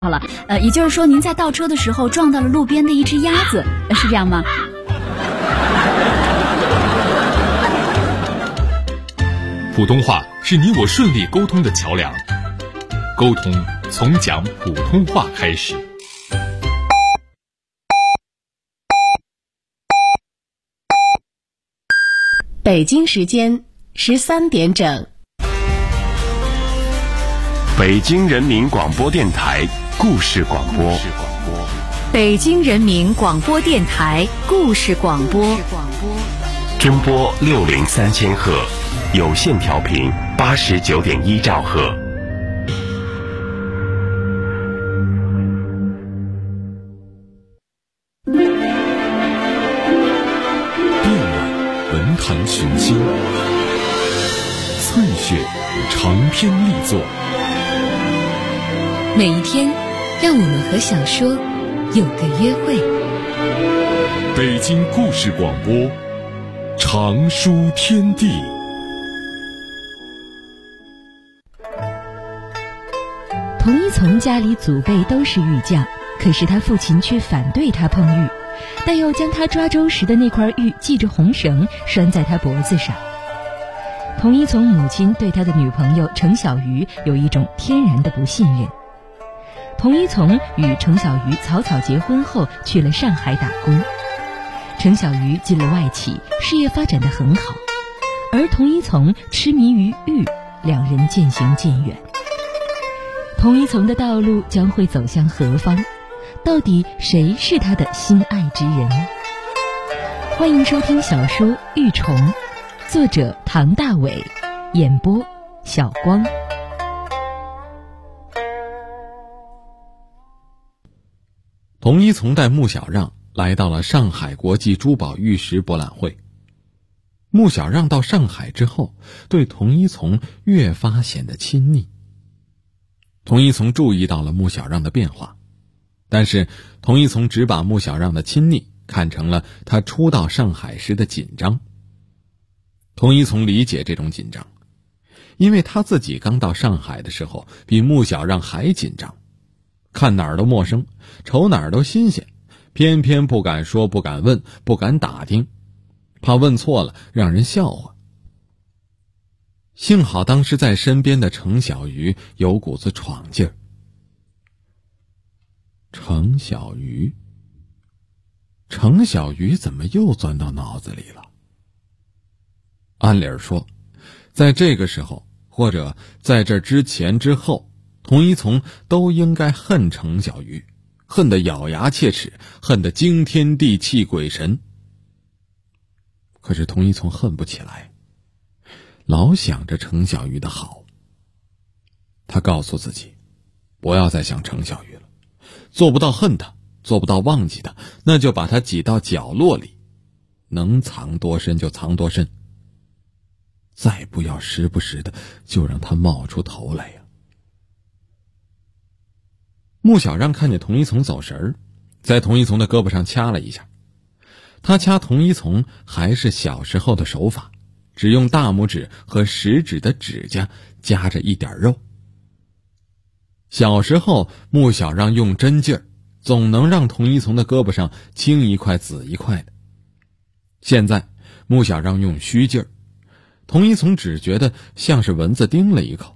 好了，也就是说您在倒车的时候撞到了路边的一只鸭子，是这样吗？ 普通话是你我顺利沟通的桥梁，沟通从讲普通话开始。 北京时间13点整， 北京人民广播电台故事广播， 北京人民广播电台故事广播， 中波603千赫，有线调频89.1兆赫。 文坛群星，翠雪长篇力作。 每一天，让我们和小说有个约会。 北京故事广播，长书天地。 童一从家里祖辈都是玉匠，可是他父亲却反对他碰玉，但又将他抓周时的那块玉系着红绳拴在他脖子上。童一从母亲对他的女朋友程小鱼有一种天然的不信任。童一从与程小鱼草草结婚后去了上海打工，程小鱼进了外企，事业发展得很好，而童一从痴迷于玉，两人渐行渐远。童一从的道路将会走向何方？到底谁是他的心爱之人？欢迎收听小说《玉虫》，作者唐大伟，演播小光。 童一从带穆小让来到了上海国际珠宝玉石博览会。穆小让到上海之后，对童一从越发显得亲昵。童一从注意到了穆小让的变化，但是童一从只把穆小让的亲昵看成了他初到上海时的紧张。童一从理解这种紧张，因为他自己刚到上海的时候比穆小让还紧张，看哪儿都陌生，瞅哪儿都新鲜，偏偏不敢说，不敢问，不敢打听，怕问错了让人笑话。幸好当时在身边的程小鱼有股子闯劲儿。程小鱼怎么又钻到脑子里了？按理儿说，在这个时候，或者在这之前之后，童一从都应该恨程小鱼，恨得咬牙切齿，恨得惊天地泣鬼神。可是童一从恨不起来，老想着程小鱼的好。他告诉自己，不要再想程小鱼了，做不到恨他，做不到忘记他，那就把他挤到角落里，能藏多深就藏多深，再不要时不时的就让他冒出头来呀。穆小让看见童一从走神儿，在童一从的胳膊上掐了一下。他掐童一从还是小时候的手法，只用大拇指和食指的指甲夹着一点肉。小时候穆小让用针劲儿，总能让童一从的胳膊上青一块紫一块的。现在穆小让用虚劲儿，童一从只觉得像是蚊子叮了一口。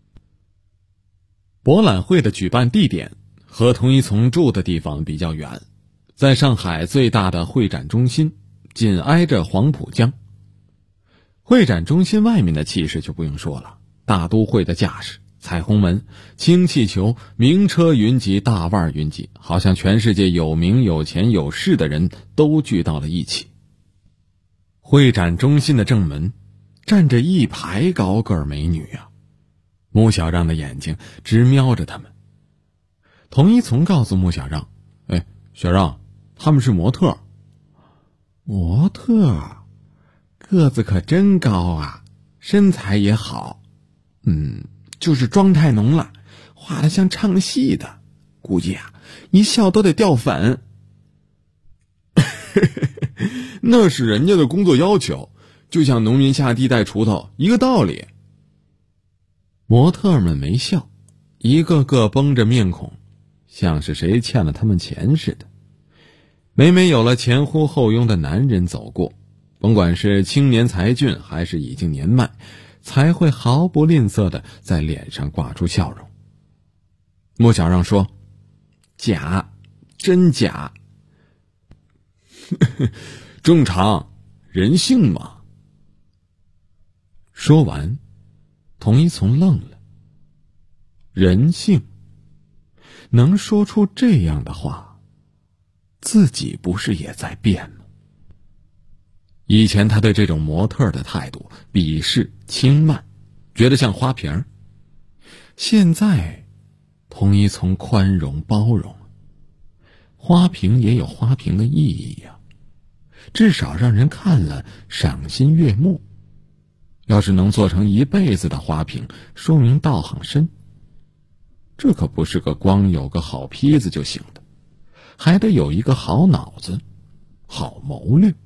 博览会的举办地点和童一从住的地方比较远，在上海最大的会展中心，紧挨着黄浦江。会展中心外面的气势就不用说了，大都会的架势，彩虹门、氢气球、名车云集，大腕云集，好像全世界有名有钱有势的人都聚到了一起。会展中心的正门站着一排高个儿美女啊，穆小让的眼睛直瞄着他们。童一从告诉穆小让，小让，他们是模特。模特？个子可真高啊，身材也好。就是妆太浓了，画得像唱戏的，估计一笑都得掉粉。那是人家的工作要求，就像农民下地带锄头一个道理。模特们没笑，一个个绷着面孔， 像是谁欠了他们钱似的。每每有了前呼后拥的男人走过，甭管是青年才俊还是已经年迈，才会毫不吝啬地在脸上挂出笑容。穆小让说：“假，真假。正常，人性嘛。”说完，童一从愣了。人性，能说出这样的话，自己不是也在变吗？以前他对这种模特的态度鄙视轻慢，觉得像花瓶。现在童一从宽容包容，花瓶也有花瓶的意义呀，至少让人看了赏心悦目。要是能做成一辈子的花瓶，说明道行深。这可不是个光有个好坯子就行的，还得有一个好脑子，好谋略。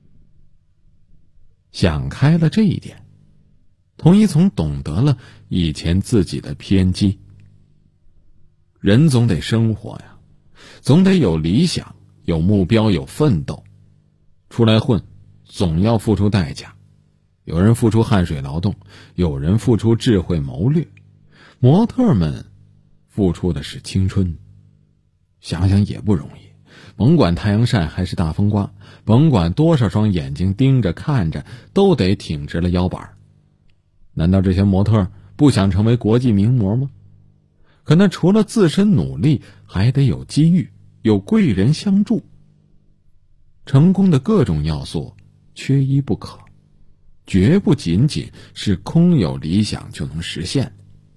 想开了这一点，童一从懂得了以前自己的偏激。人总得生活呀，总得有理想，有目标，有奋斗。出来混，总要付出代价。有人付出汗水劳动，有人付出智慧谋略。模特们付出的是青春，想想也不容易。甭管太阳晒还是大风刮，甭管多少双眼睛盯着看着，都得挺直了腰板。难道这些模特不想成为国际名模吗？可那除了自身努力，还得有机遇，有贵人相助。成功的各种要素缺一不可，绝不仅仅是空有理想就能实现的。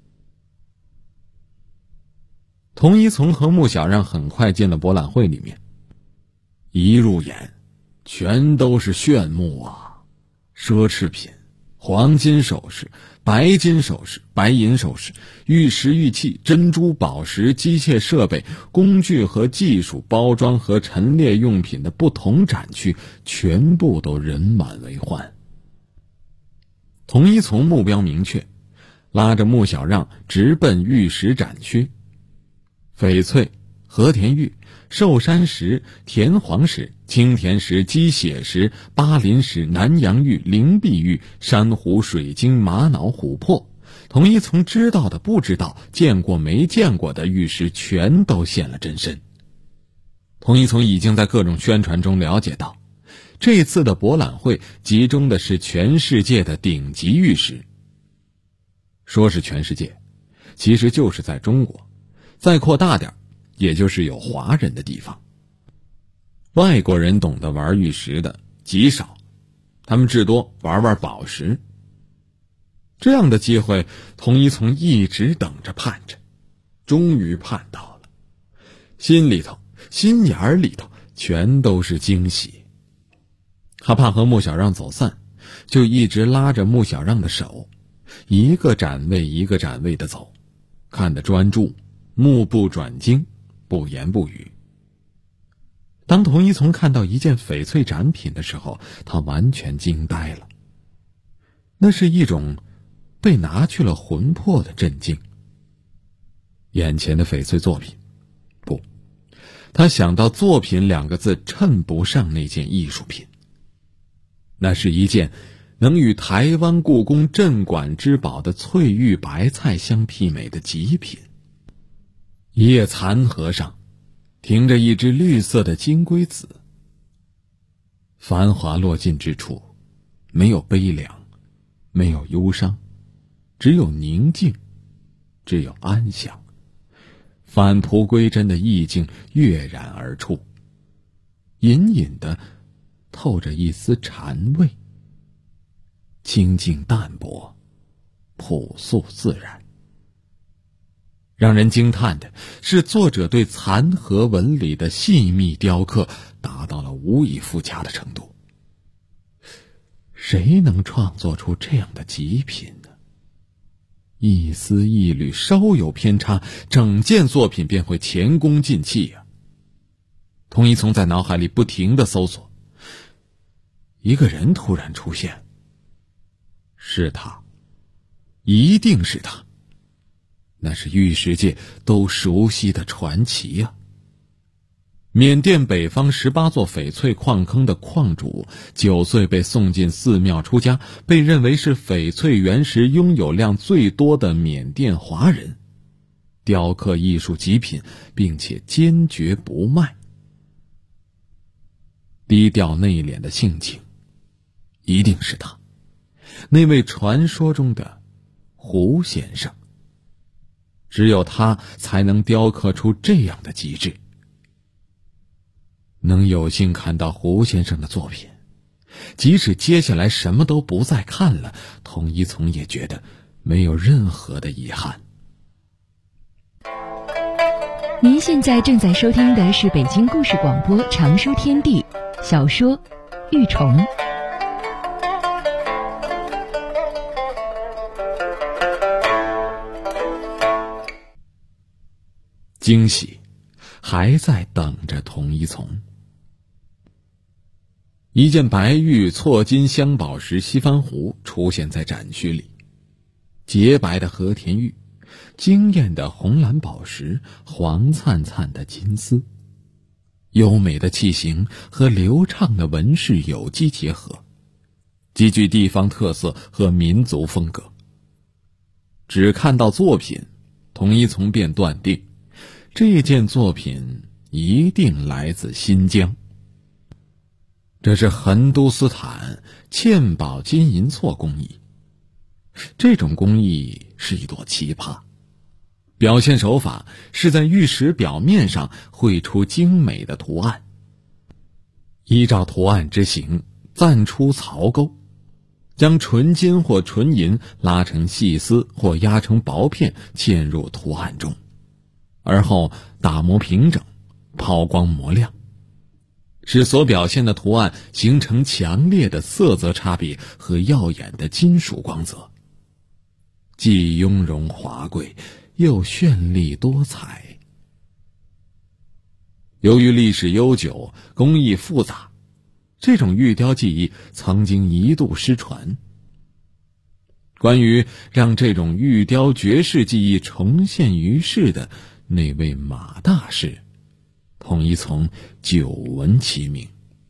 童一从和穆小让很快进了博览会里面，一入眼全都是炫目啊，奢侈品、黄金首饰、白金首饰、白银首饰、玉石玉器、珍珠宝石、机械设备、工具和技术、包装和陈列用品的不同展区，全部都人满为患。童一从目标明确，拉着穆小让直奔玉石展区。翡翠、和田玉、寿山石、田黄石、青田石、鸡血石、巴林石、南洋玉、灵璧玉、珊瑚、水晶、玛瑙、琥珀，童一从知道的不知道，见过没见过的玉石全都现了真身。童一从已经在各种宣传中了解到，这次的博览会集中的是全世界的顶级玉石。说是全世界，其实就是在中国，再扩大点，也就是有华人的地方。外国人懂得玩玉石的极少，他们至多玩玩宝石。这样的机会，童一从一直等着盼着，终于盼到了，心里头、心眼里头全都是惊喜。他怕和穆小让走散，就一直拉着穆小让的手，一个展位一个展位的走，看得专注，目不转睛，不言不语。当童一从看到一件翡翠展品的时候，他完全惊呆了。那是一种被拿去了魂魄的震惊。眼前的翡翠作品，不，他想到作品两个字衬不上那件艺术品。那是一件能与台湾故宫镇馆之宝的翠玉白菜相媲美的极品。一叶残荷上停着一只绿色的金龟子，繁华落尽之处，没有悲凉，没有忧伤，只有宁静，只有安详。返璞归真的意境跃然而出，隐隐的透着一丝禅味，清净淡泊，朴素自然。让人惊叹的是，作者对残荷纹理的细密雕刻达到了无以复加的程度。谁能创作出这样的极品呢？一丝一缕稍有偏差，整件作品便会前功尽弃呀。童一从在脑海里不停地搜索，一个人突然出现，是他，一定是他。 那是玉石界都熟悉的传奇啊。缅甸北方18座翡翠矿坑的矿主9岁被送进寺庙出家，被认为是翡翠原石拥有量最多的缅甸华人，雕刻艺术极品，并且坚决不卖。低调内敛的性情，一定是他，那位传说中的胡先生。只有他才能雕刻出这样的极致。能有幸看到胡先生的作品，即使接下来什么都不再看了，童一从也觉得没有任何的遗憾。 您现在正在收听的是北京故事广播长书天地小说《玉虫》。 惊喜还在等着童一从。一件白玉错金镶宝石西番壶出现在展区里，洁白的和田玉，惊艳的红蓝宝石，黄灿灿的金丝，优美的器型和流畅的纹饰有机结合，极具地方特色和民族风格。只看到作品，童一从便断定这件作品一定来自新疆。这是横都斯坦嵌宝金银错工艺，这种工艺是一朵奇葩，表现手法是在玉石表面上绘出精美的图案，依照图案之形錾出槽沟，将纯金或纯银拉成细丝或压成薄片嵌入图案中，而后打磨平整，抛光磨亮，使所表现的图案形成强烈的色泽差别和耀眼的金属光泽，既雍容华贵又绚丽多彩。由于历史悠久，工艺复杂，这种玉雕技艺曾经一度失传。关于让这种玉雕绝世技艺重现于世的那位马大师，童一从久闻其名。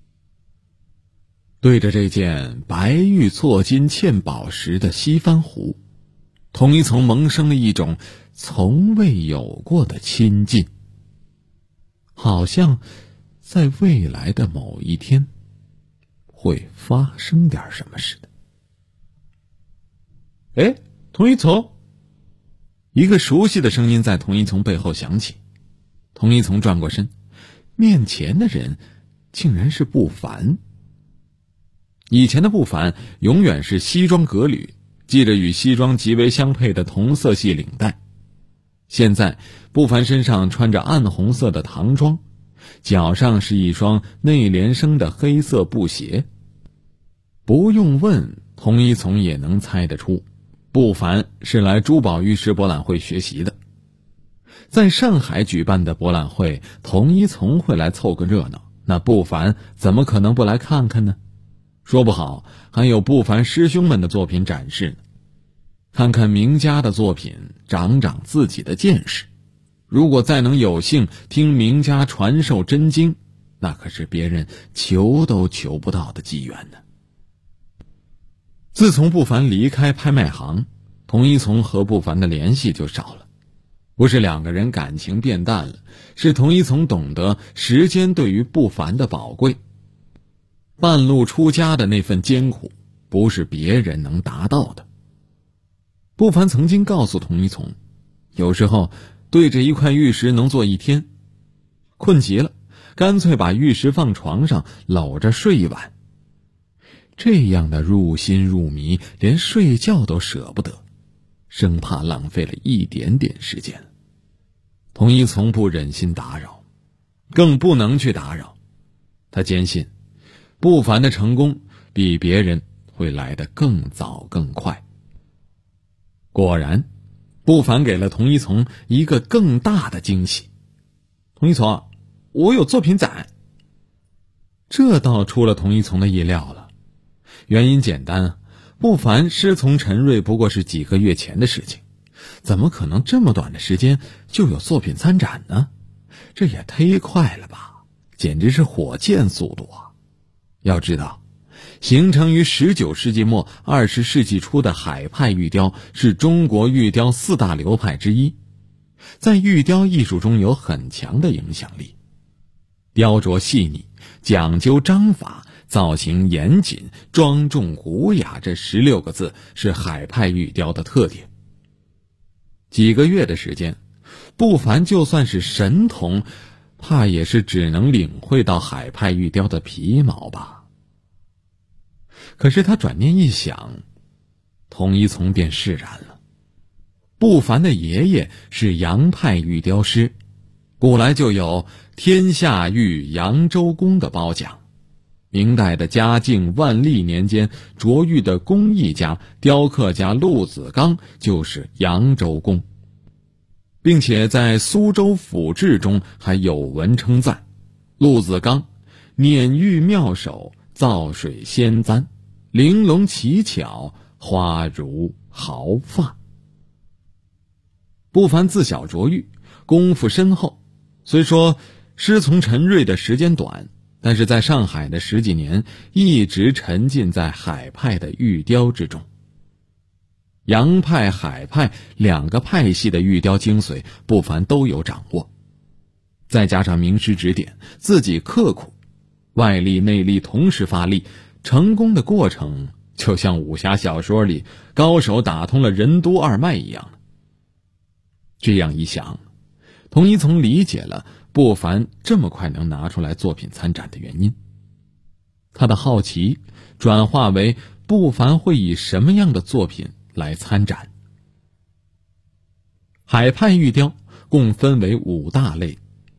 对着这件白玉错金嵌宝石的西番壶，童一从萌生了一种从未有过的亲近，好像在未来的某一天会发生点什么似的。哎，童一从！一个熟悉的声音在童一从背后响起。童一从转过身，面前的人竟然是不凡。以前的不凡永远是西装革履，系着与西装极为相配的同色系领带。现在不凡身上穿着暗红色的唐装，脚上是一双内联升的黑色布鞋。不用问，童一从也能猜得出，不凡是来珠宝玉石博览会学习的。在上海举办的博览会，童一从会来凑个热闹，那不凡怎么可能不来看看呢？说不好还有不凡师兄们的作品展示呢。看看名家的作品，长长自己的见识。如果再能有幸听名家传授真经，那可是别人求都求不到的机缘呢。自从不凡离开拍卖行，童一从和不凡的联系就少了。不是两个人感情变淡了，是童一从懂得时间对于不凡的宝贵。半路出家的那份艰苦，不是别人能达到的。不凡曾经告诉童一从，有时候对着一块玉石能坐一天，困极了，干脆把玉石放床上搂着睡一晚。这样的入心入迷，连睡觉都舍不得，生怕浪费了一点点时间。童一从不忍心打扰，更不能去打扰。他坚信不凡的成功比别人会来得更早更快。果然，不凡给了童一从一个更大的惊喜。童一从，我有作品展。这倒出了童一从的意料了。原因简单啊，不凡师从陈瑞不过是几个月前的事情， 怎么可能这么短的时间就有作品参展呢？这也忒快了吧，简直是火箭速度啊！要知道，形成于19世纪末20世纪初的海派玉雕是中国玉雕4大流派之一，在玉雕艺术中有很强的影响力。雕琢细腻，讲究章法，造型严谨，庄重古雅，这16个字是海派玉雕的特点。几个月的时间，不凡就算是神童，怕也是只能领会到海派玉雕的皮毛吧。可是他转念一想，童一从便释然了。不凡的爷爷是杨派玉雕师，古来就有天下玉扬州公的褒奖。明代的嘉靖、万历年间，琢玉的工艺家、雕刻家陆子刚就是扬州公，并且在苏州府志中还有文称赞：陆子刚碾玉妙手，造水仙簪，玲珑奇巧，花如毫发。不凡自小琢玉，功夫深厚，虽说师从陈瑞的时间短，但是在上海的10几年一直沉浸在海派的玉雕之中。洋派、海派2个派系的玉雕精髓，不凡都有掌握，再加上名师指点，自己刻苦，外力内力同时发力，成功的过程就像武侠小说里高手打通了任督二脉一样。这样一想，童一从理解了不凡这么快能拿出来作品参展的原因。他的好奇转化为不凡会以什么样的作品来参展。海派玉雕共分为5大类，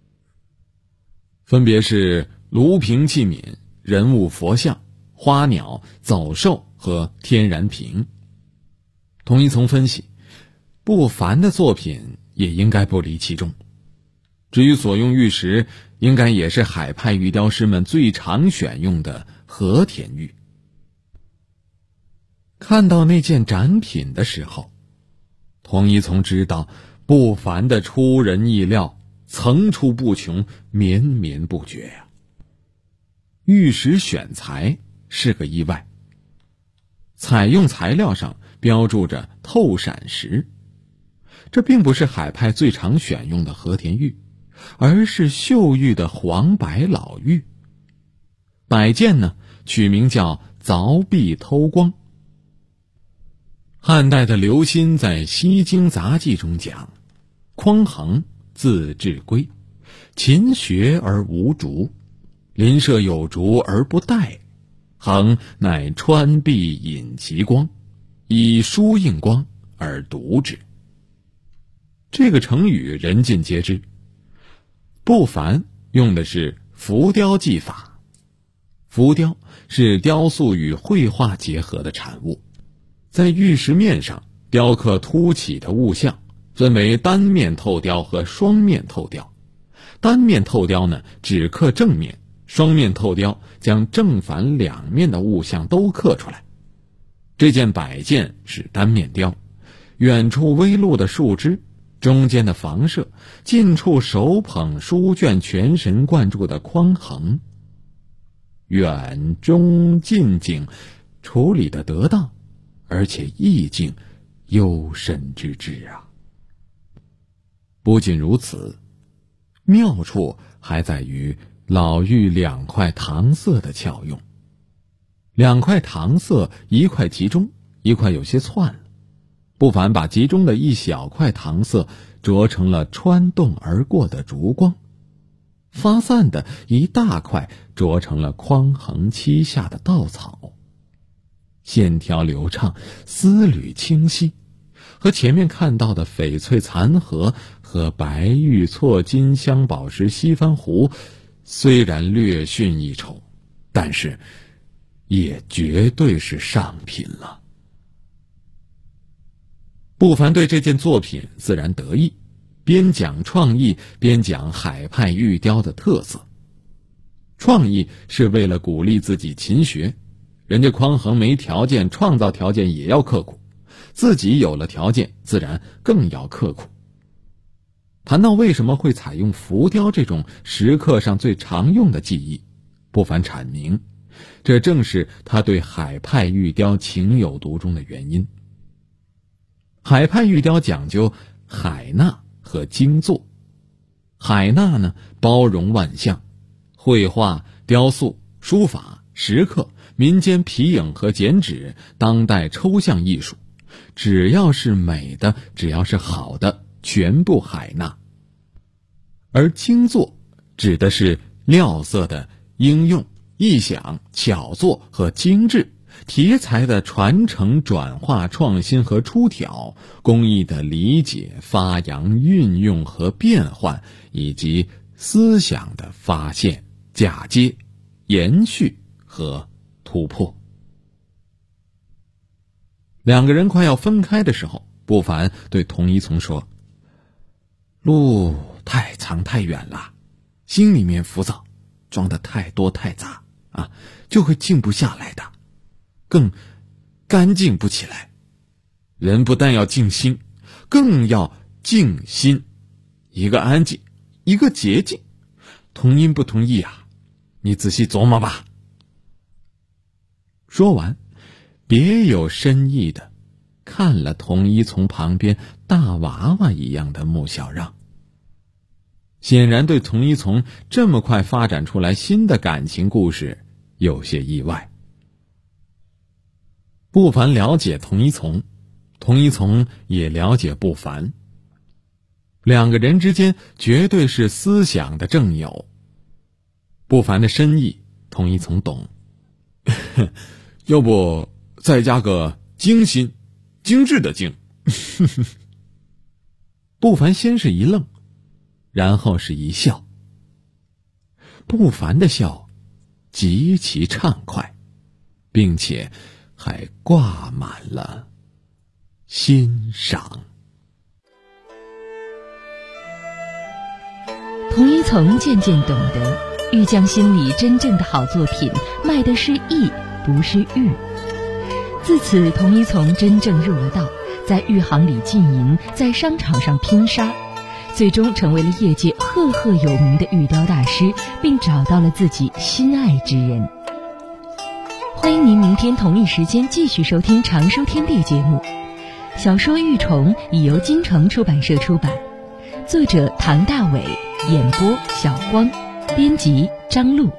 分别是炉瓶器皿、人物佛像、花鸟、走兽和天然瓶。童一从分析，不凡的作品也应该不离其中。至于所用玉石，应该也是海派玉雕师们最常选用的和田玉。看到那件展品的时候，童一从知道不凡的出人意料，层出不穷，绵绵不绝呀。玉石选材是个意外，采用材料上标注着透闪石，这并不是海派最常选用的和田玉，而是秀玉的黄白老玉。摆件呢，取名叫凿壁偷光。汉代的刘歆在《西京杂记》中讲：匡衡字志圭，勤学而无竹，邻舍有竹而不戴，衡乃穿壁引其光，以疏应光而读之。这个成语人尽皆知。不凡用的是浮雕技法，浮雕是雕塑与绘画结合的产物，在玉石面上雕刻凸起的物象，分为单面透雕和双面透雕。单面透雕呢，只刻正面；双面透雕将正反两面的物象都刻出来。这件摆件是单面雕，远处微露的树枝，中间的房舍，近处手捧书卷，全神贯注的匡衡，远中近景处理得得当，而且意境幽深之至啊！不仅如此，妙处还在于老玉2块搪塞的巧用。2块搪塞，一块集中，一块有些窜了。不凡把集中的一小块搪塞琢成了穿洞而过的烛光，发散的一大块琢成了匡衡漆下的稻草，线条流畅，丝缕清晰，和前面看到的翡翠残荷和白玉错金镶宝石西番壶虽然略逊一筹，但是也绝对是上品了。不凡对这件作品自然得意，边讲创意边讲海派玉雕的特色。创意是为了鼓励自己勤学，人家匡衡没条件，创造条件也要刻苦， 自己有了条件，自然更要刻苦。谈到为什么会采用浮雕这种石刻上最常用的技艺，不凡阐明，这正是他对海派玉雕情有独钟的原因。海派玉雕讲究海纳和精作。海纳呢，包容万象，绘画、雕塑、书法、石刻、民间皮影和剪纸、当代抽象艺术，只要是美的，只要是好的，全部海纳。而精作指的是料色的应用、意想、巧作和精致，题材的传承、转化、创新和出挑，工艺的理解、发扬、运用和变换，以及思想的发现、嫁接、延续和突破。两个人快要分开的时候，不凡对童一从说：“路太长太远了，心里面浮躁，装得太多太杂啊，就会静不下来的，更干净不起来。人不但要静心，更要静心，一个安静，一个洁净。同音不同意啊？你仔细琢磨吧。”说完，别有深意的看了童一从旁边大娃娃一样的穆小让，显然对童一从这么快发展出来新的感情故事有些意外。不凡了解童一从，童一从也了解不凡，两个人之间绝对是思想的正友。不凡的深意，童一从懂。要不再加个精心、精致的精。不凡先是一愣，然后是一笑。不凡的笑极其畅快，并且还挂满了欣赏。 童一从渐渐懂得，玉匠心里真正的好作品卖的是艺，不是玉。自此，童一从真正入了道，在玉行里浸淫，在商场上拼杀，最终成为了业界赫赫有名的玉雕大师，并找到了自己心爱之人。欢迎您明天同一时间继续收听《常书天地》节目。小说《玉虫》已由金城出版社出版，作者唐大伟，演播小光，编辑张璐。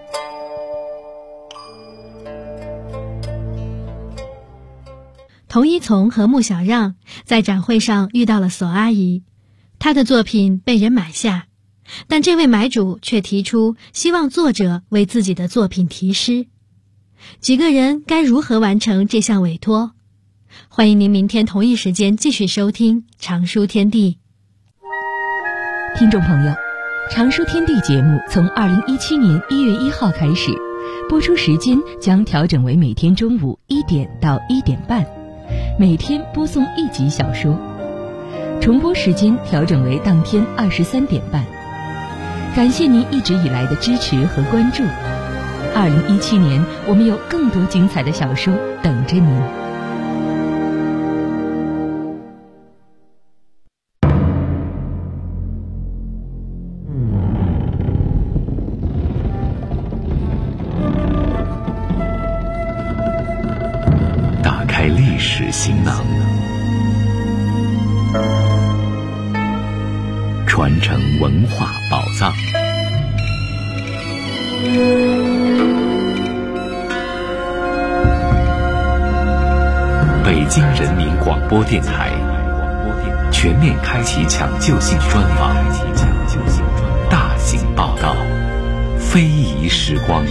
童一从和穆小让在展会上遇到了索阿姨，她的作品被人买下，但这位买主却提出希望作者为自己的作品题诗。几个人该如何完成这项委托？欢迎您明天同一时间继续收听《常书天地》。 听众朋友，《常书天地》节目从2017年1月1号开始，播出时间将调整为每天中午1点到1点半，每天播送1集小说，重播时间调整为当天23点半。感谢您一直以来的支持和关注。2017年，我们有更多精彩的小说等着您。 打开历史行囊，传承文化宝藏。北京人民广播电台全面开启抢救性专访，大型报道，非遗时光。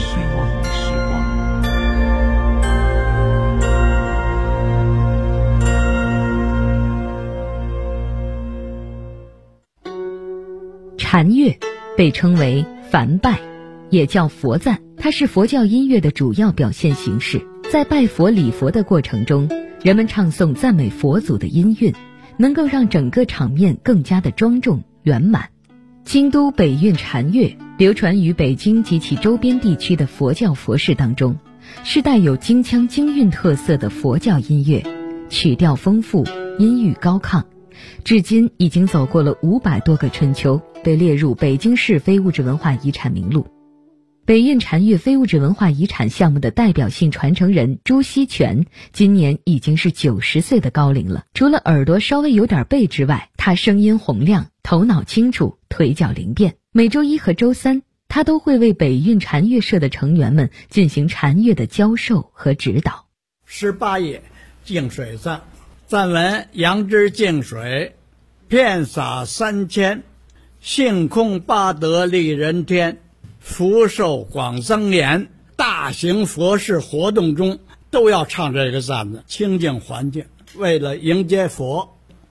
禅乐被称为梵拜，也叫佛赞，它是佛教音乐的主要表现形式。在拜佛礼佛的过程中，人们唱诵赞美佛祖的音韵，能够让整个场面更加的庄重圆满。京都北韵禅乐流传于北京及其周边地区的佛教佛事当中，是带有京腔京韵特色的佛教音乐， 曲调丰富，音域高亢，至今已经走过了500多个春秋，被列入北京市非物质文化遗产名录。北韵禅乐非物质文化遗产项目的代表性传承人朱锡全今年已经是90岁的高龄了。除了耳朵稍微有点背之外，他声音洪亮，头脑清楚，腿脚灵便。每周1和周3，他都会为北韵禅乐社的成员们进行禅乐的教授和指导。 18页净水赞，赞文：杨之净水，遍洒3000，性空八德利人天，福寿广增延。大型佛事活动中都要唱这个赞子，清净环境，为了迎接佛。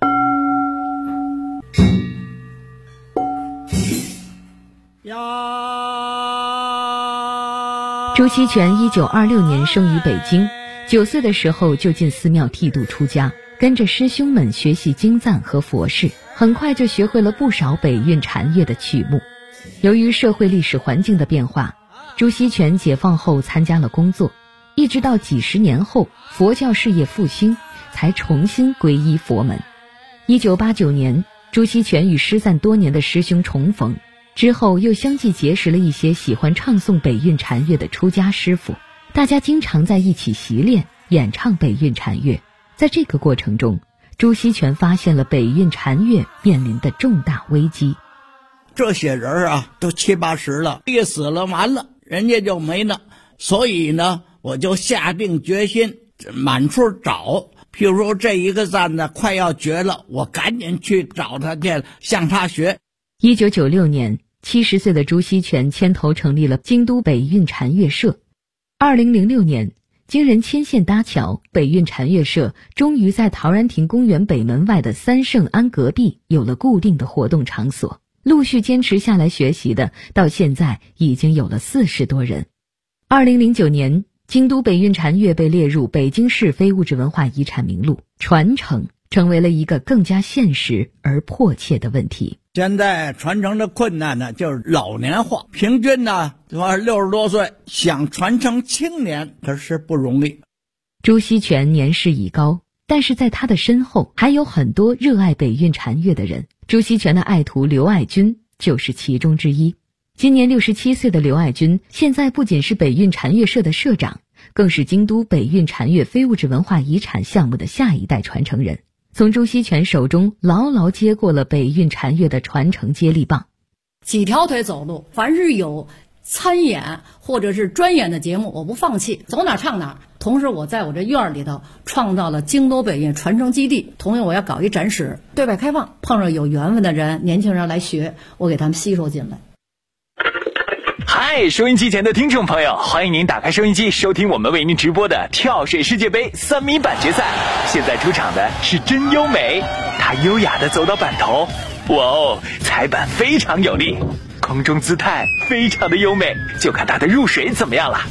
朱锡全1926年生于北京，9岁的时候就进寺庙剃度出家，跟着师兄们学习经赞和佛事，很快就学会了不少北韵禅乐的曲目。由于社会历史环境的变化，朱锡全解放后参加了工作，一直到几十年后佛教事业复兴，才重新皈依佛门。1989年，朱锡全与失散多年的师兄重逢，之后又相继结识了一些喜欢唱诵北韵禅乐的出家师傅，大家经常在一起习练演唱北韵禅乐。在这个过程中，朱锡全发现了北韵禅乐面临的重大危机。 这些人啊，都70、80了，一死了完了，人家就没了。所以呢，我就下定决心满处找。譬如说这一个赞呢快要绝了，我赶紧去找他去，向他学。 1996年，70岁的朱锡全牵头成立了京都北韵禅乐社。2006年，经人牵线搭桥，北韵禅乐社终于在陶然亭公园北门外的三圣庵隔壁有了固定的活动场所。陆续坚持下来学习的，到现在已经有了40多人。2009年，京都北韵禅乐被列入北京市非物质文化遗产名录，传承成为了一个更加现实而迫切的问题。 现在传承的困难呢，就是老年化，平均呢60多岁，想传承青年可是不容易。 朱锡全年事已高，但是在他的身后还有很多热爱北韵禅乐的人。朱锡全的爱徒刘爱军就是其中之一。今年67岁的刘爱军，现在不仅是北韵禅乐社的社长，更是京都北韵禅乐非物质文化遗产项目的下一代传承人，从朱锡全手中牢牢接过了北韵禅乐的传承接力棒。 几条腿走路，凡是有参演或者是专演的节目，我不放弃，走哪唱哪。同时我在我这院里头创造了京都北韵传承基地，同时我要搞一展示，对外开放，碰上有缘分的人，年轻人来学，我给他们吸收进来。 嗨，收音机前的听众朋友，欢迎您打开收音机收听我们为您直播的跳水世界杯3米板决赛。现在出场的是真优美，她优雅地走到板头，哇哦，踩板非常有力，空中姿态非常的优美，就看她的入水怎么样了。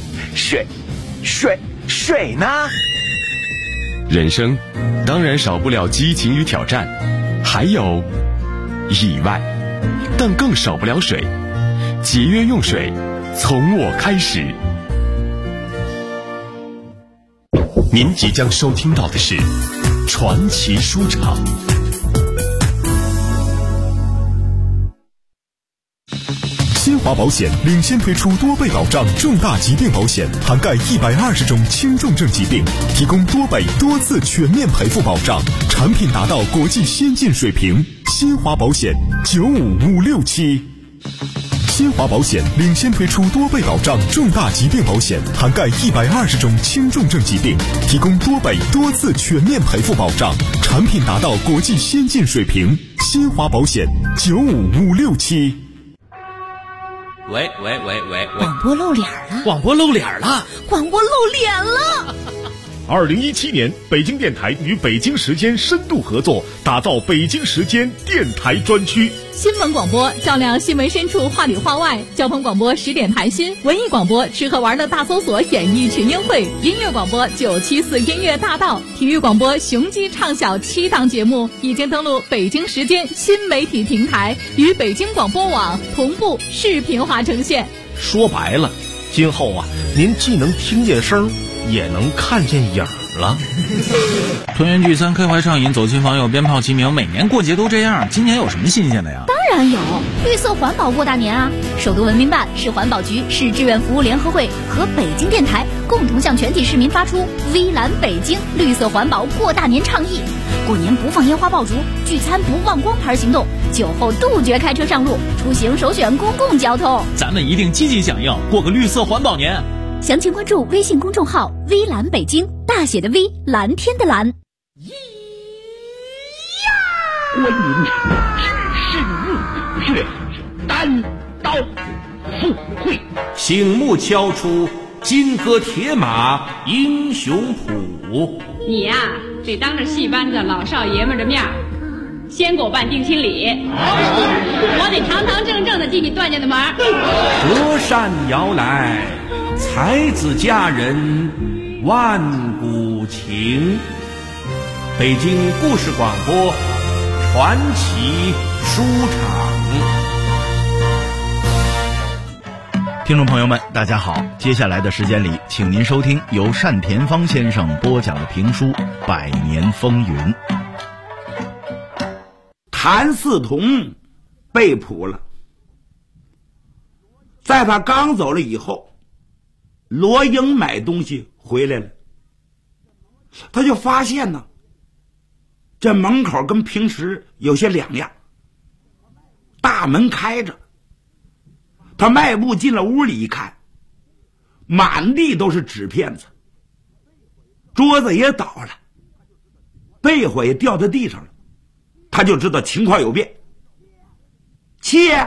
水呢？ 人生当然少不了激情与挑战，还有意外，但更少不了水。节约用水，从我开始。您即将收听到的是传奇书场。新华保险领先推出多倍保障重大疾病保险，涵盖120种轻重症疾病，提供多倍多次全面赔付保障，产品达到国际先进水平。新华保险95567。新华保险领先推出多倍保障重大疾病保险，涵盖120种轻重症疾病，提供多倍多次全面赔付保障，产品达到国际先进水平。新华保险95567。 喂， 广播露脸了！ 广播露脸了 ！2017年，北京电台与北京时间深度合作，打造北京时间电台专区。 新闻广播照亮新闻深处，话里话外；交通广播10点谈心；文艺广播吃喝玩的大搜索演艺群英会；音乐广播974音乐大道；体育广播雄鸡唱晓7档节目已经登陆北京时间新媒体平台，与北京广播网同步视频化呈现。 说白了，今后啊，您既能听见声，也能看见影儿。 了？团圆聚餐，开怀畅饮，走亲访友，鞭炮齐鸣，每年过节都这样，今年有什么新鲜的呀？ 当然有，绿色环保过大年啊！首都文明办、市环保局、市志愿服务联合会和北京电台共同向全体市民发出微蓝北京绿色环保过大年倡议。过年不放烟花爆竹，聚餐不忘光牌行动，酒后杜绝开车上路，出行首选公共交通。 咱们一定积极响应，过个绿色环保年。 详情关注微信公众号微蓝北京，大写的 V， 蓝天的蓝。 观音只是日月，单刀赴会， 醒目敲出金戈铁马英雄谱。 你呀，得当着戏班子老少爷们的面先给我办定亲礼，我得堂堂正正的进你段家的门。 隔山遥来，才子佳人万古情。北京故事广播传奇书场。 听众朋友们，大家好，接下来的时间里，请您收听由单田芳先生播讲的评书《百年风云》。 谭嗣同被捕了，在他刚走了以后，罗英买东西回来了，他就发现呢，这门口跟平时有些两样，大门开着，他迈步进了屋里一看，满地都是纸片子，桌子也倒了，被火也掉在地上了，他就知道情况有变。切！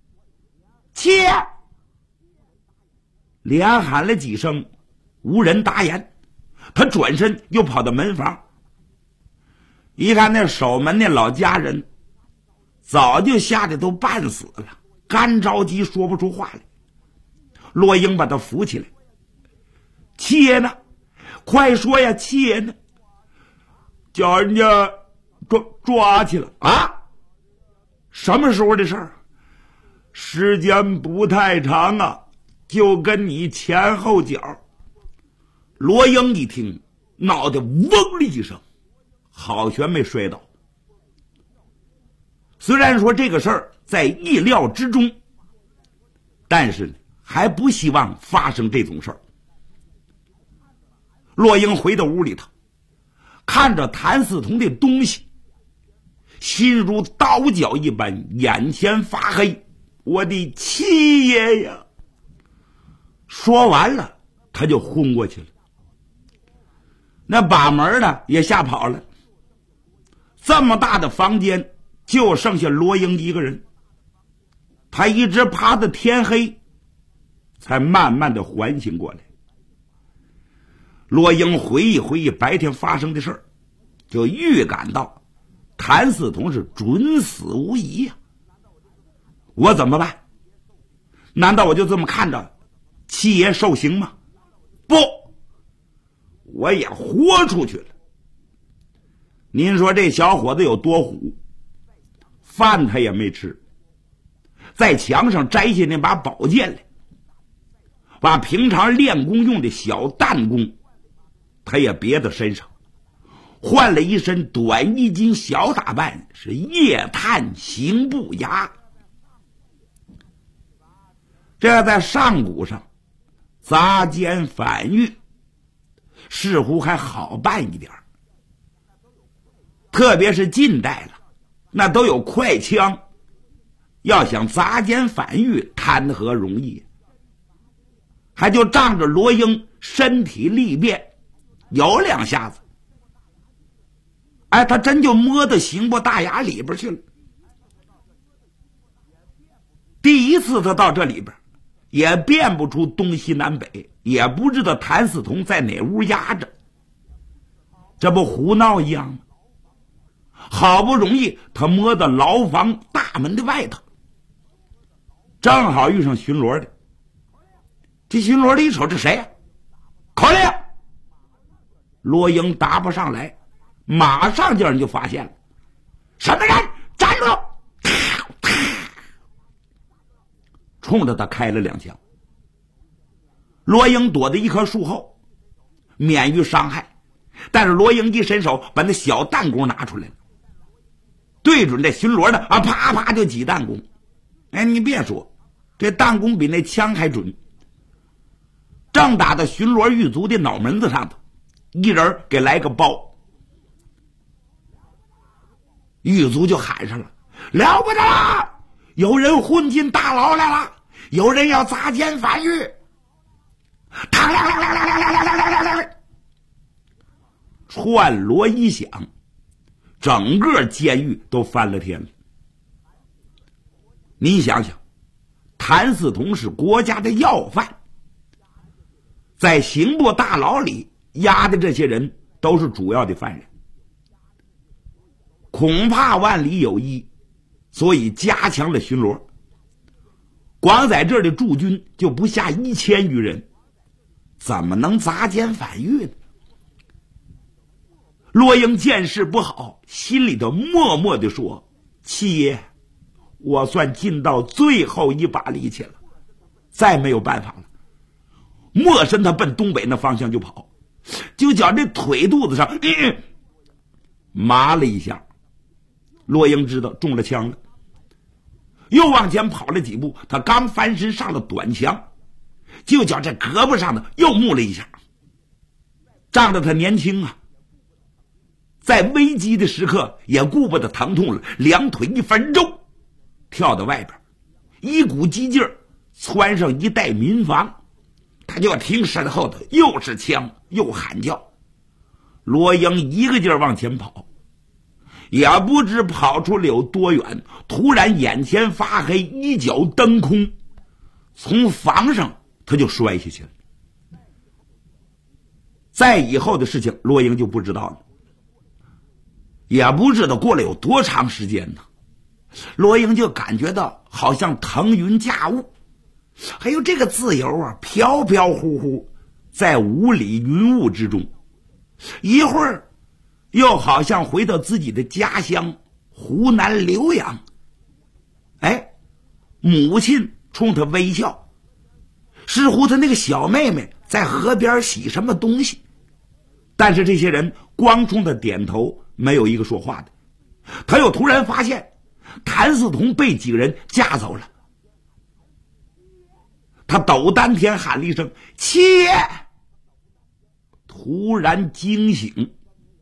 连喊了几声，无人答言。他转身又跑到门房，一看那守门那老家人早就吓得都半死了，干着急说不出话来。罗英把他扶起来，切呢，快说呀，切呢，叫人家抓去了啊！什么时候的事儿？时间不太长啊，就跟你前后脚。罗英一听，脑袋嗡的一声，好悬没摔倒。虽然说这个事儿在意料之中，但是还不希望发生这种事儿。罗英回到屋里头，看着谭嗣同的东西，心如刀绞一般，眼前发黑。我的七爷呀！说完了，他就昏过去了。那把门的也吓跑了。这么大的房间，就剩下罗英一个人。他一直趴到天黑，才慢慢的缓醒过来。罗英回忆白天发生的事儿，就预感到谭嗣同是准死无疑呀。我怎么办？难道我就这么看着七爷受刑吗？不，我也豁出去了。您说这小伙子有多虎，饭他也没吃，在墙上摘下那把宝剑来，把平常练功用的小弹弓他也别在身上，换了一身短衣襟小打扮，是夜探行不涯。这在上古上杂奸反狱似乎还好办一点，特别是近代了，那都有快枪，要想杂奸反狱谈何容易。还就仗着罗英身体力变，摇两下子，哎，他真就摸到刑部大衙里边去了。第一次他到这里边，也辨不出东西南北，也不知道谭嗣同在哪屋压着，这不胡闹一样吗？好不容易他摸到牢房大门的外头，正好遇上巡逻的。这巡逻的一瞅，这谁呀？口令！罗英答不上来，马上叫人就发现了。什么人？站住！冲着他开了2枪。罗英躲在一棵树后，免于伤害， 但是罗英一伸手把那小弹弓拿出来了，对准这巡逻的啪啪就几弹弓。哎，你别说，这弹弓比那枪还准，正打到巡逻狱卒的脑门子上头，一人给来个包，狱卒就喊上了：了不得了，有人混进大牢来了，有人要砸监反狱。嘡啷啷啷啷啷啷啷啷啷，串锣一响，整个监狱都翻了天了。你想想，谭嗣同是国家的要犯，在刑部大牢里押的这些人都是主要的犯人，恐怕万里有一，所以加强了巡逻。光在这儿的驻军就不下1000余人，怎么能砸监反狱呢？罗英见势不好，心里头默默地说：七爷，我算尽到最后一把力气了，再没有办法了。默身他奔东北那方向就跑，就觉这腿肚子上麻了一下。罗英知道中了枪了，又往前跑了几步，他刚翻身上了短墙，就觉这胳膊上的又木了一下。仗着他年轻啊，在危机的时刻也顾不得疼痛了，两腿一翻肉，跳到外边，一股激劲儿窜上一带民房，他就听身后头又是枪又喊叫。罗英一个劲儿往前跑，也不知跑出了有多远，突然眼前发黑，一脚蹬空，从房上他就摔下去了。再以后的事情罗英就不知道了，也不知道过了有多长时间呢。罗英就感觉到好像腾云驾雾，还有这个自由啊，飘飘忽忽在雾里云雾之中，一会儿又好像回到自己的家乡湖南浏阳。哎，母亲冲他微笑，似乎他那个小妹妹在河边洗什么东西，但是这些人光冲他点头，没有一个说话的。他又突然发现谭嗣同被几个人架走了，他抖丹田喊了一声七爷，突然惊醒。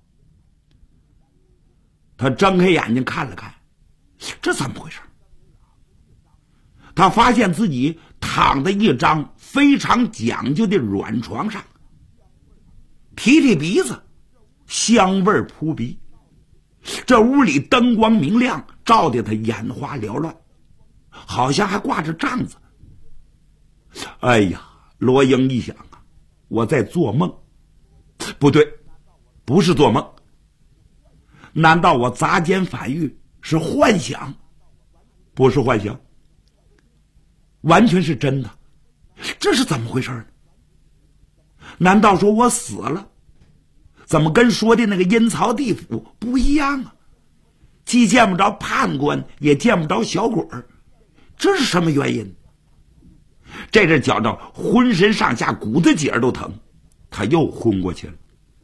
他睁开眼睛看了看，这怎么回事？他发现自己躺在一张非常讲究的软床上，提提鼻子，香味扑鼻。这屋里灯光明亮，照得他眼花缭乱，好像还挂着帐子。哎呀，罗英一想啊，我在做梦。不对，不是做梦。难道我砸监反狱是幻想？不是幻想，完全是真的。这是怎么回事呢？难道说我死了？怎么跟说的那个阴曹地府不一样啊？既见不着判官，也见不着小鬼儿，这是什么原因？这阵觉着浑身上下骨头节都疼，他又昏过去了。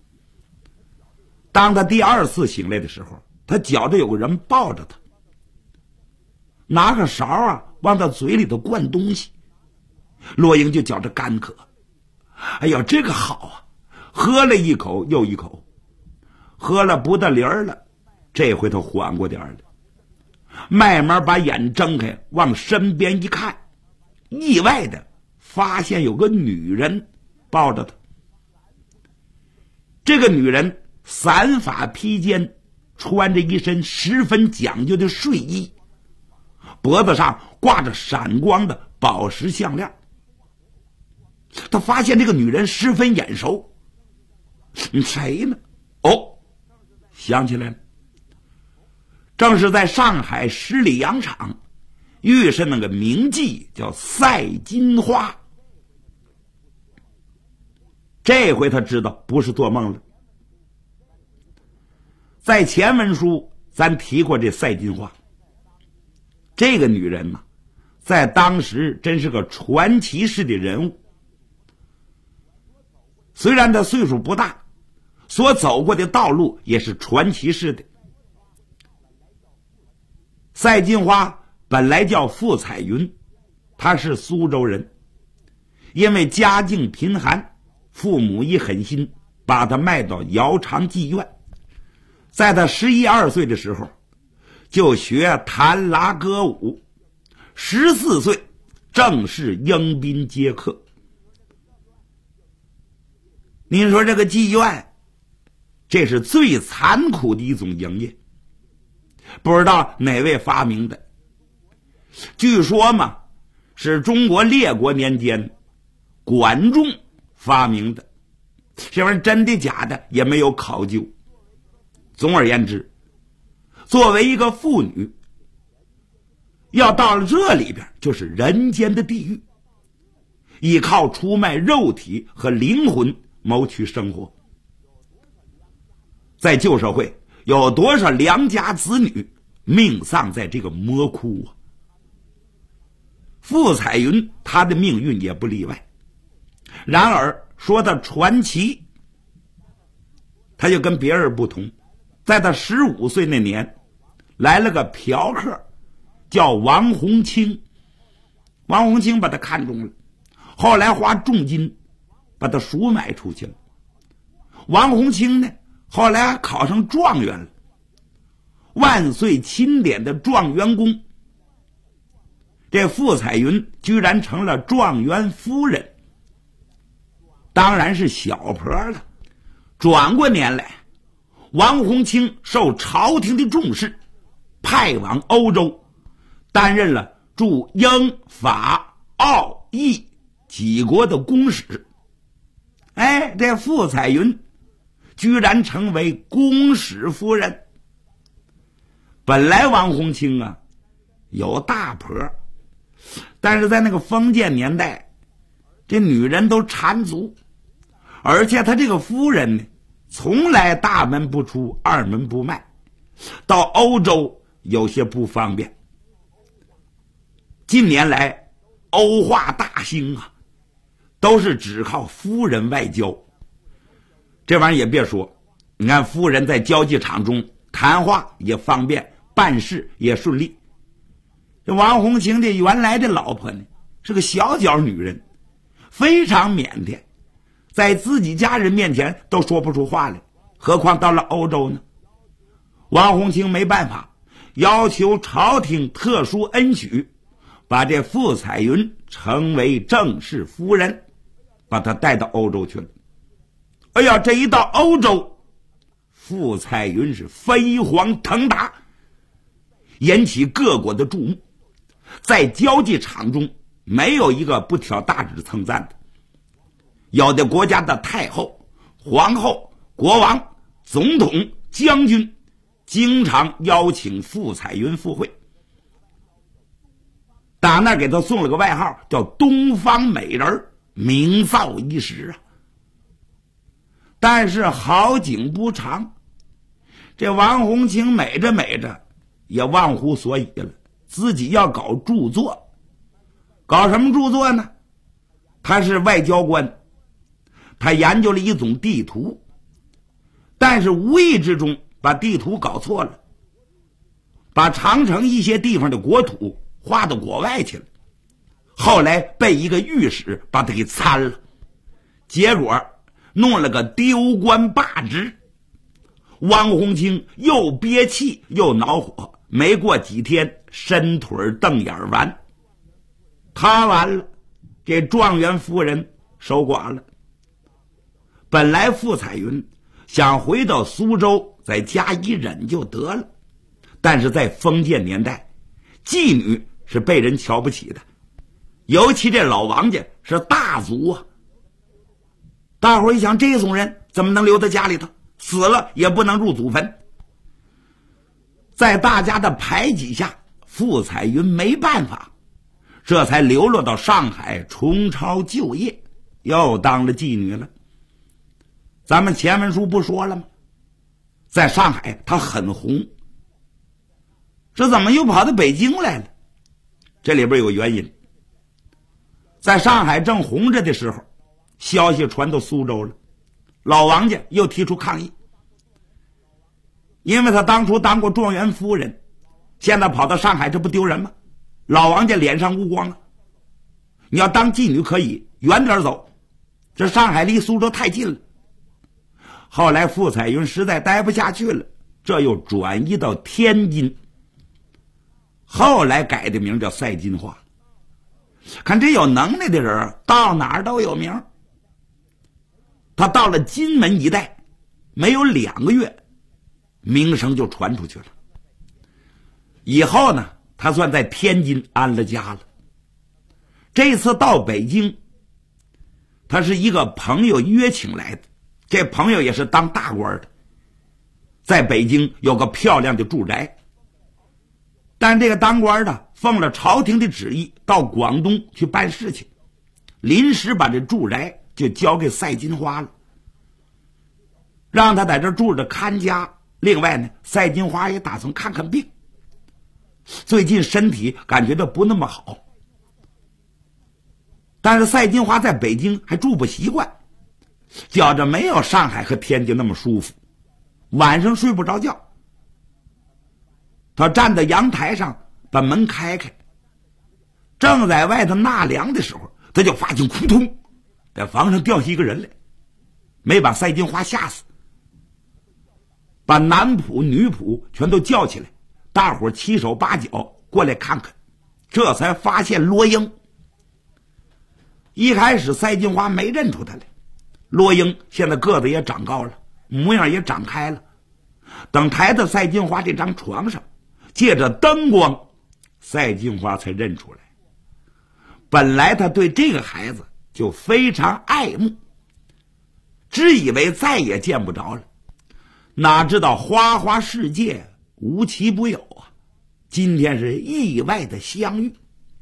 当他第二次醒来的时候，他觉着有个人抱着他，拿个勺啊往他嘴里头灌东西。罗英就觉着干渴，哎呀，这个好啊，喝了一口又一口，喝了不得离儿了，这回他缓过点儿了，慢慢把眼睁开，往身边一看，意外的发现有个女人抱着他。这个女人散发披肩，穿着一身十分讲究的睡衣，脖子上挂着闪光的宝石项链。他发现这个女人十分眼熟，谁呢？哦，想起来了，正是在上海十里洋场遇上那个名妓叫赛金花。这回他知道不是做梦了。在前文书咱提过这赛金花，这个女人嘛，在当时真是个传奇式的人物。虽然她岁数不大， 所走过的道路也是传奇式的。赛金花本来叫傅彩云，她是苏州人，因为家境贫寒，父母一狠心把她卖到姚长妓院。在她11、12岁的时候就学弹拉歌舞，14岁正式迎宾接客。您说这个妓院，这是最残酷的一种营业，不知道哪位发明的。据说嘛，是中国列国年间管仲发明的，这玩意儿真的假的也没有考究。总而言之，作为一个妇女，要到了这里边就是人间的地狱，依靠出卖肉体和灵魂谋取生活。在旧社会，有多少良家子女命丧在这个魔窟啊！傅彩云她的命运也不例外。然而说她传奇，她就跟别人不同。在她15岁那年，来了个嫖客叫王洪清，王洪清把她看中了，后来花重金把她赎买出去了。王洪清呢，后来还考上状元了，万岁钦点的状元公。这傅彩云居然成了状元夫人，当然是小婆了。转过年来，王洪清受朝廷的重视，派往欧洲，担任了驻英、法、澳、意几国的公使。这傅彩云居然成为公使夫人。本来王洪清啊有大婆，但是在那个封建年代，这女人都缠足，而且他这个夫人呢，从来大门不出二门不迈，到欧洲有些不方便。近年来欧化大兴啊，都是只靠夫人外交。这玩意儿也别说，你看夫人在交际场中谈话也方便，办事也顺利。这王洪清的原来的老婆呢，是个小脚女人，非常腼腆，在自己家人面前都说不出话来，何况到了欧洲呢？王洪清没办法，要求朝廷特殊恩许，把这傅彩云成为正式夫人，把她带到欧洲去了。哎呀，这一到欧洲，傅彩云是飞黄腾达，引起各国的注目。在交际场中，没有一个不挑大指称赞的。有的国家的太后、皇后、国王、总统、将军经常邀请傅彩云赴会，打那给他送了个外号叫东方美人，名噪一时啊。但是好景不长，这王洪清美着美着也忘乎所以了，自己要搞著作。搞什么著作呢？他是外交官，他研究了一种地图，但是无意之中把地图搞错了，把长城一些地方的国土划到国外去了。后来被一个御史把他给参了，结果弄了个丢官罢职。汪洪清又憋气又恼火，没过几天伸腿瞪眼完。他完了，这状元夫人守寡了。本来傅彩云想回到苏州再加以忍就得了，但是在封建年代，妓女是被人瞧不起的，尤其这老王家是大族啊。大伙一想，这种人怎么能留在家里头？死了也不能入祖坟。在大家的排挤下，傅彩云没办法，这才流落到上海重操旧业，又当了妓女了。咱们前文书不说了吗？在上海她很红，这怎么又跑到北京来了？这里边有原因。在上海正红着的时候，消息传到苏州了， 老王家又提出抗议，因为他当初当过状元夫人，现在跑到上海，这不丢人吗？老王家脸上无光了。你要当妓女可以远点走，这上海离苏州太近了。后来傅彩云实在待不下去了，这又转移到天津，后来改的名叫赛金花。看这有能耐的人到哪儿都有名。他到了金门一带，没有2个月，名声就传出去了。以后呢，他算在天津安了家了。这次到北京，他是一个朋友约请来的，这朋友也是当大官的，在北京有个漂亮的住宅。但这个当官的奉了朝廷的旨意到广东去办事情，临时把这住宅就交给赛金花了，让他在这住着看家。另外呢，赛金花也打算看看病，最近身体感觉到不那么好。但是赛金花在北京还住不习惯，觉着没有上海和天津那么舒服，晚上睡不着觉。他站在阳台上把门开开，正在外头纳凉的时候，他就发现扑通，在房上掉下一个人来，没把赛金花吓死，把男仆女仆全都叫起来，大伙七手八脚过来看看，这才发现罗英。一开始赛金花没认出他来，罗英现在个子也长高了，模样也长开了。等抬到赛金花这张床上，借着灯光，赛金花才认出来。本来他对这个孩子就非常爱慕，只以为再也见不着了，哪知道花花世界无奇不有啊！今天是意外的相遇。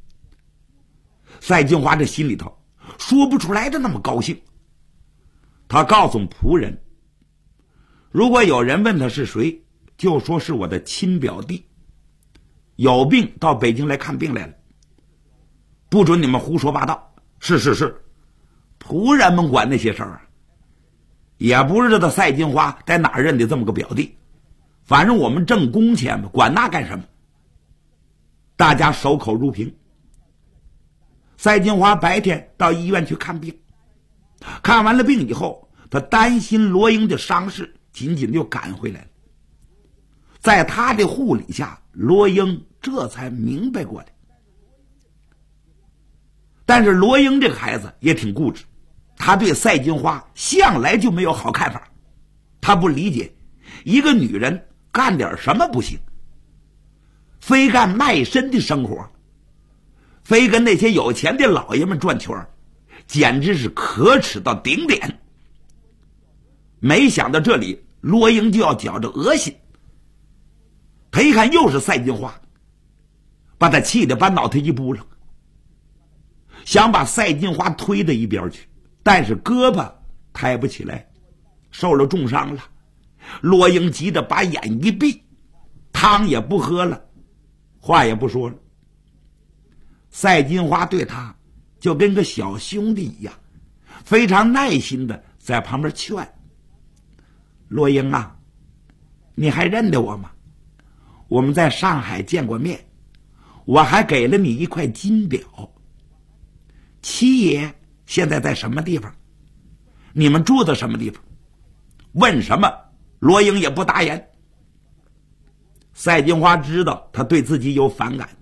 赛金花这心里头说不出来的那么高兴。他告诉仆人，如果有人问他是谁，就说是我的亲表弟，有病到北京来看病来了，不准你们胡说八道。是，仆人们管那些事儿啊，也不知道赛金花在哪儿认的这么个表弟，反正我们挣工钱嘛，管那干什么？大家守口如瓶。赛金花白天到医院去看病，看完了病以后，他担心罗英的伤势，紧紧就赶回来了。在他的护理下，罗英这才明白过来。但是罗英这个孩子也挺固执，他对赛金花向来就没有好看法。他不理解一个女人干点什么不行，非干卖身的生活，非跟那些有钱的老爷们转圈，简直是可耻到顶点。没想到这里罗英就要觉着恶心，他一看又是赛金花，把他气得把脑袋一扑棱，想把赛金花推到一边去，但是胳膊抬不起来，受了重伤了。罗英急得把眼一闭，汤也不喝了，话也不说了。赛金花对他就跟个小兄弟一样，非常耐心的在旁边劝：罗英啊，你还认得我吗？我们在上海见过面，我还给了你一块金表。七爷现在在什么地方？你们住的什么地方？问什么罗英也不答言。赛金花知道他对自己有反感，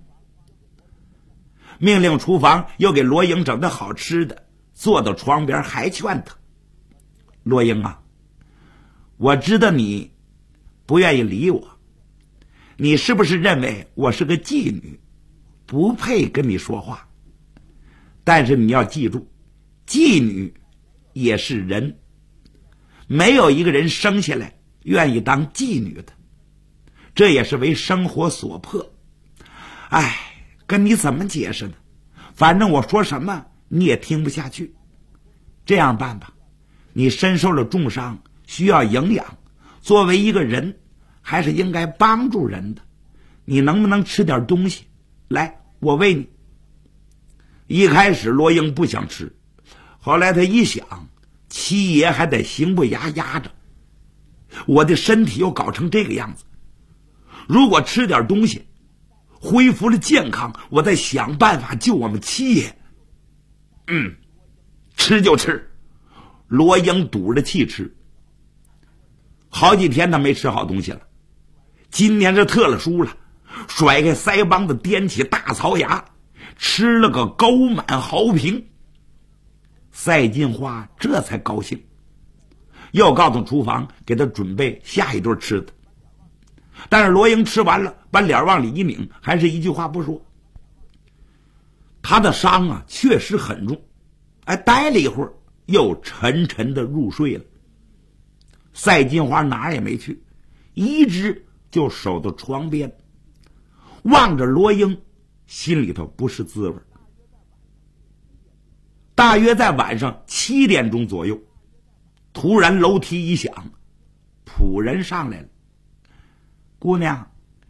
命令厨房又给罗英整的好吃的，坐到床边还劝他：罗英啊，我知道你不愿意理我，你是不是认为我是个妓女，不配跟你说话？但是你要记住，妓女也是人，没有一个人生下来愿意当妓女的，这也是为生活所迫。哎，跟你怎么解释呢？反正我说什么你也听不下去。这样办吧，你身受了重伤，需要营养，作为一个人还是应该帮助人的，你能不能吃点东西？来，我喂你。一开始罗英不想吃，后来他一想， 七爷还得行不牙压着，我的身体又搞成这个样子，如果吃点东西恢复了健康，我再想办法救我们七爷。吃就吃。罗英堵着气吃，好几天他没吃好东西了，今年是特了殊了，甩开腮帮子，掂起大槽牙，吃了个高满豪平。赛金花这才高兴，又告诉厨房给他准备下一顿吃的。但是罗英吃完了，把脸往里一拧，还是一句话不说。他的伤啊确实很重，待了一会儿又沉沉的入睡了。赛金花哪儿也没去，一直就守到床边，望着罗英，心里头不是滋味。大约在晚上7点钟左右，突然楼梯一响，仆人上来了。姑娘，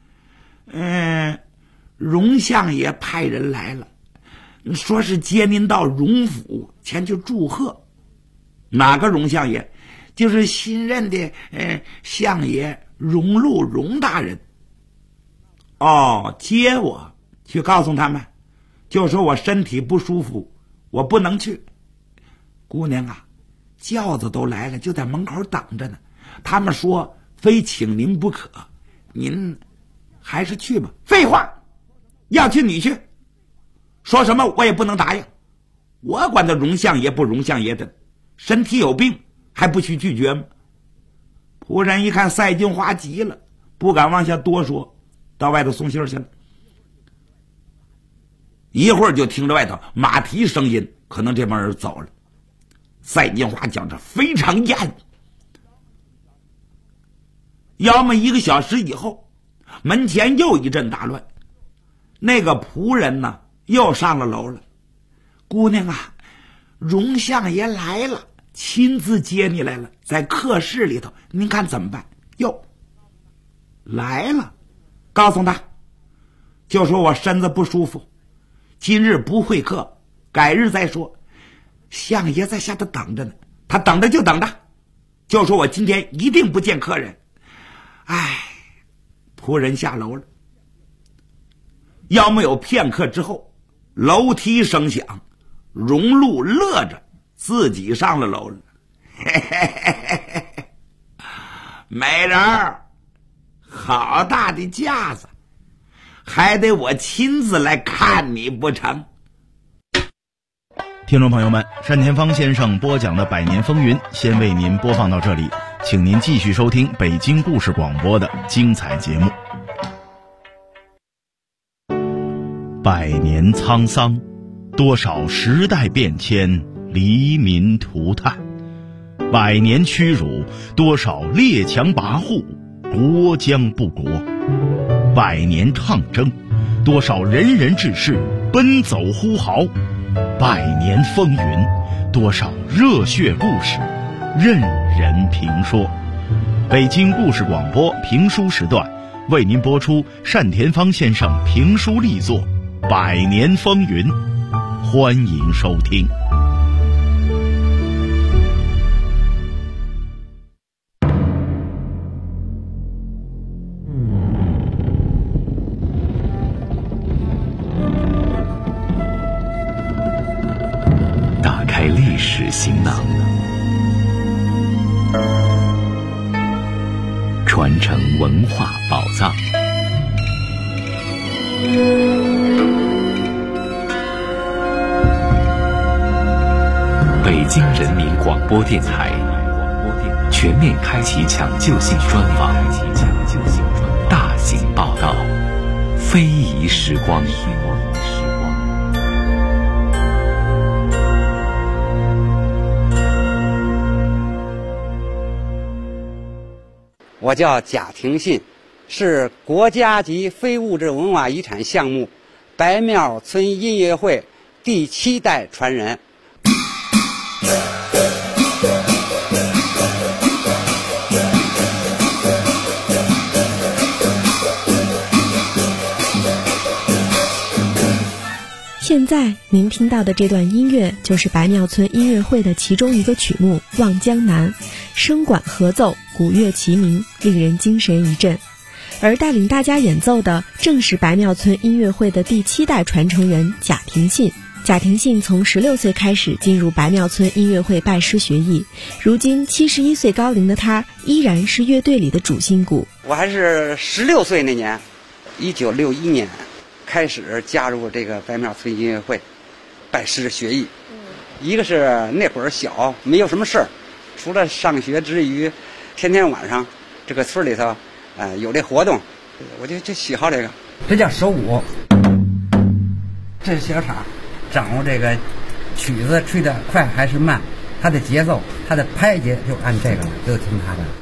荣相爷派人来了，说是接您到荣府前去祝贺。哪个荣相爷？就是新任的相爷荣禄荣大人。接我去告诉他们，就说我身体不舒服，我不能去。姑娘啊，轿子都来了，就在门口等着呢，他们说非请您不可，您还是去吧。废话，要去你去，说什么我也不能答应，我管他荣相爷不荣相爷的，身体有病还不去拒绝吗？仆人一看赛金花急了，不敢往下多说，到外头送信去了。一会儿就听着外头马蹄声音，可能这帮人走了。赛金花讲着非常厌恶。要么1个小时以后，门前又一阵大乱，那个仆人呢又上了楼了。姑娘啊，荣相爷来了，亲自接你来了，在客室里头，您看怎么办？哟，来了，告诉他，就说我身子不舒服，今日不会客，改日再说。相爷在下头等着呢，他等着就等着，就说我今天一定不见客人。仆人下楼了。要没有片刻之后，楼梯声响，荣禄乐着自己上了楼了。美人儿，好大的架子，还得我亲自来看你不成？ 听众朋友们，单田芳先生播讲的《百年风云》先为您播放到这里，请您继续收听北京故事广播的精彩节目。百年沧桑，多少时代变迁，黎民涂炭；百年屈辱，多少列强跋扈，国将不国；百年抗争，多少仁人志士奔走呼号；百年风云，多少热血故事任人评说。北京故事广播评书时段为您播出单田芳先生评书力作《百年风云》，欢迎收听。 打开历史行囊，传承文化宝藏。北京人民广播电台全面开启抢救性专访，大型报道，非遗时光。 我叫贾廷信，是国家级非物质文化遗产项目白庙村音乐会第7代传人。 现在您听到的这段音乐就是白庙村音乐会的其中一个曲目《望江南》，声管合奏，鼓乐齐鸣，令人精神一振。而带领大家演奏的正是白庙村音乐会的第7代传承人贾廷信。贾廷信从16岁开始进入白庙村音乐会拜师学艺，如今71岁高龄的他依然是乐队里的主心骨。 我还是16岁那年，1961年开始加入这个白庙村音乐会，拜师学艺。一个是那会儿小，没有什么事儿，除了上学之余，天天晚上这个村里头，有这活动，我就喜好这个。这叫手鼓，这是小叉。掌握这个曲子吹得快还是慢，它的节奏，它的拍节就按这个了，就听它的。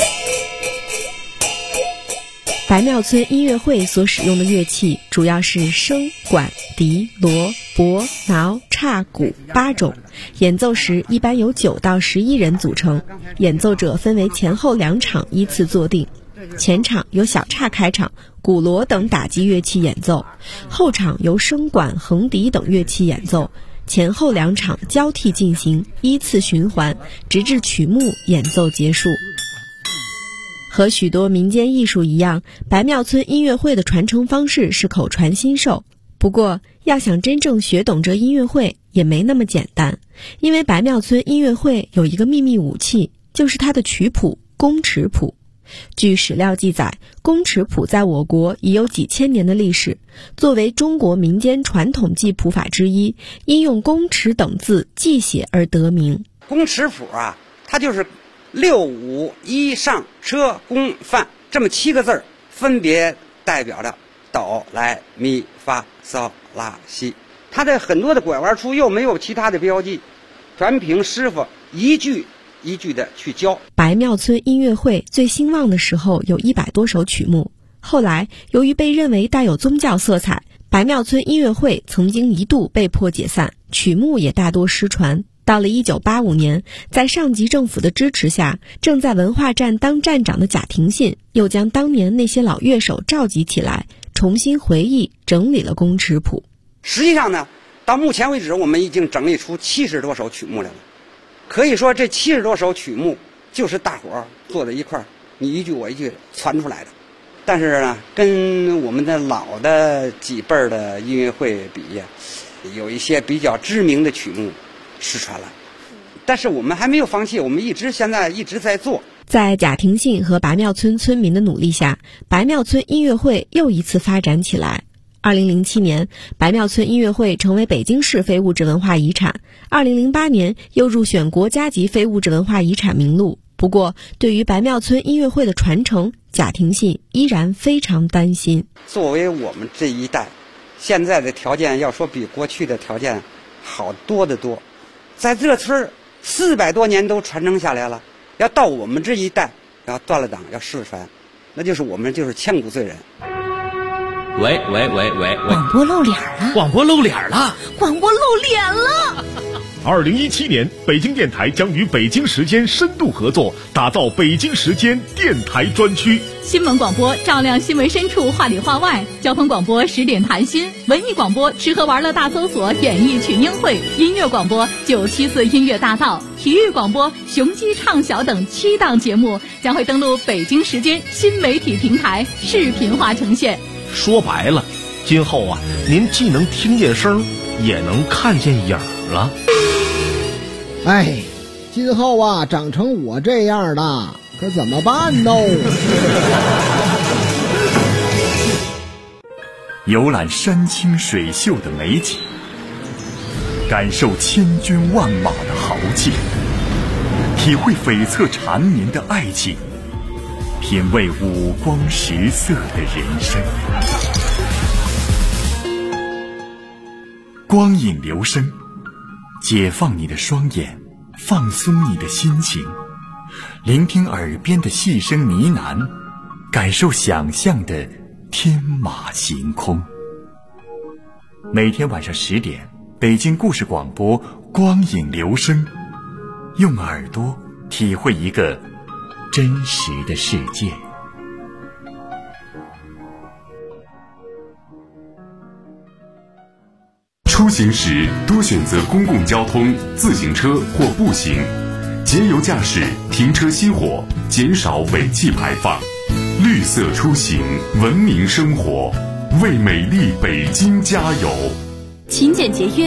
白庙村音乐会所使用的乐器主要是笙、管、笛、锣、钹、挠、叉、鼓8种，演奏时一般由9到11人组成，演奏者分为前后2场依次坐定。前场由小叉开场，鼓锣等打击乐器演奏，后场由笙管、横笛等乐器演奏，前后2场交替进行，依次循环，直至曲目演奏结束。和许多民间艺术一样，白庙村音乐会的传承方式是口传心授。不过，要想真正学懂这音乐会也没那么简单，因为白庙村音乐会有一个秘密武器，就是它的曲谱——宫尺谱。据史料记载，宫尺谱在我国已有几千年的历史，作为中国民间传统记谱法之一，因用宫尺等字记写而得名。 宫尺谱啊，它就是6、5、1上车宫范这么7个字，分别代表着哆来咪发嗦拉西。它的很多的拐弯处又没有其他的标记，全凭师傅一句一句的去教。 白庙村音乐会最兴旺的时候有100多首曲目，后来由于被认为带有宗教色彩，白庙村音乐会曾经一度被迫解散，曲目也大多失传。到了1985年，在上级政府的支持下，正在文化站当站长的贾廷信又将当年那些老乐手召集起来，重新回忆整理了宫尺谱。 实际上呢，到目前为止我们已经整理出70多首曲目来了。可以说这70多首曲目就是大伙儿坐在一块儿，你一句我一句传出来的。但是呢，跟我们的老的几辈儿的音乐会比呀，有一些比较知名的曲目失传了。但是我们还没有放弃，我们现在一直在做。 在贾廷信和白庙村村民的努力下，白庙村音乐会又一次发展起来。2007年，白庙村音乐会成为北京市非物质文化遗产。2008年又入选国家级非物质文化遗产名录。不过，对于白庙村音乐会的传承，贾廷信依然非常担心。 作为我们这一代，现在的条件要说比过去的条件好多得多。在这村400多年都传承下来了，要到我们这一代要断了档要失传，那就是我们就是千古罪人。 喂， 广播露脸了！ 广播露脸了！ 广播露脸了 ！2017年，北京电台将与北京时间深度合作，打造北京时间电台专区。 新闻广播照亮新闻深处，话里话外；交通广播10点谈心；文艺广播吃喝玩乐大搜索，演艺群英会；音乐广播974音乐大道；体育广播雄鸡唱晓等7档节目将会登陆北京时间新媒体平台，视频化呈现。 说白了，今后啊，您既能听见声，也能看见影了。 哎，今后啊，长成我这样的，可怎么办呢？ 游览山清水秀的美景，感受千军万马的豪气，体会悱恻缠绵的爱情，品味五光十色的人生。光影留声，解放你的双眼，放松你的心情，聆听耳边的细声呢喃，感受想象的天马行空。每天晚上10点，北京故事广播光影留声，用耳朵体会一个真实的世界。 出行时多选择公共交通、自行车或步行，节油驾驶，停车熄火，减少尾气排放。绿色出行，文明生活，为美丽北京加油！ 勤俭节约。